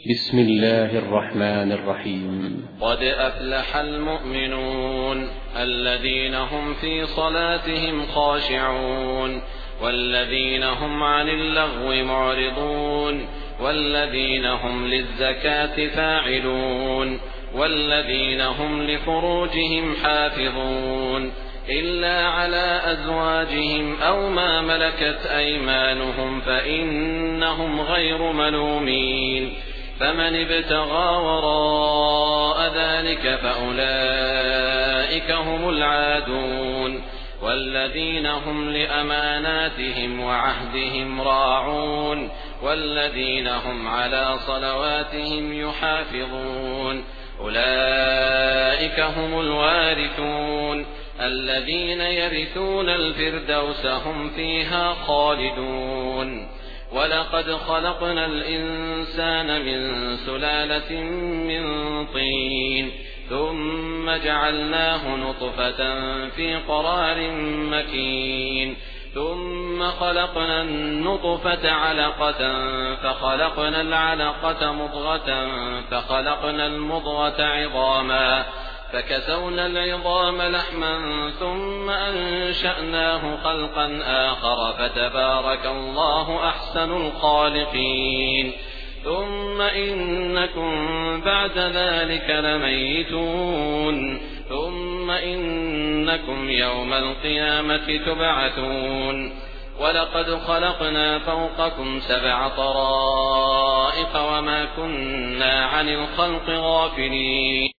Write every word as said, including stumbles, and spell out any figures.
بسم الله الرحمن الرحيم. قد أفلح المؤمنون الذين هم في صلاتهم خاشعون والذين هم عن اللغو معرضون والذين هم للزكاة فاعلون والذين هم لفروجهم حافظون إلا على أزواجهم أو ما ملكت أيمانهم فإنهم غير ملومين. فمن ابتغى وراء ذلك فأولئك هم العادون. والذين هم لأماناتهم وعهدهم راعون والذين هم على صلواتهم يحافظون أولئك هم الوارثون الذين يرثون الفردوس هم فيها خالدون. ولقد خلقنا الإنسان من سلالة من طين ثم جعلناه نطفة في قرار مكين ثم خلقنا النطفة علقة فخلقنا العلقة مضغة فخلقنا المضغة عظاما فكسونا العظام لحما ثم أنشأناه خلقا آخر فتبارك الله أحسن الخالقين. ثم إنكم بعد ذلك لميتون ثم إنكم يوم القيامة تبعثون. ولقد خلقنا فوقكم سبع طرائق وما كنا عن الخلق غافلين.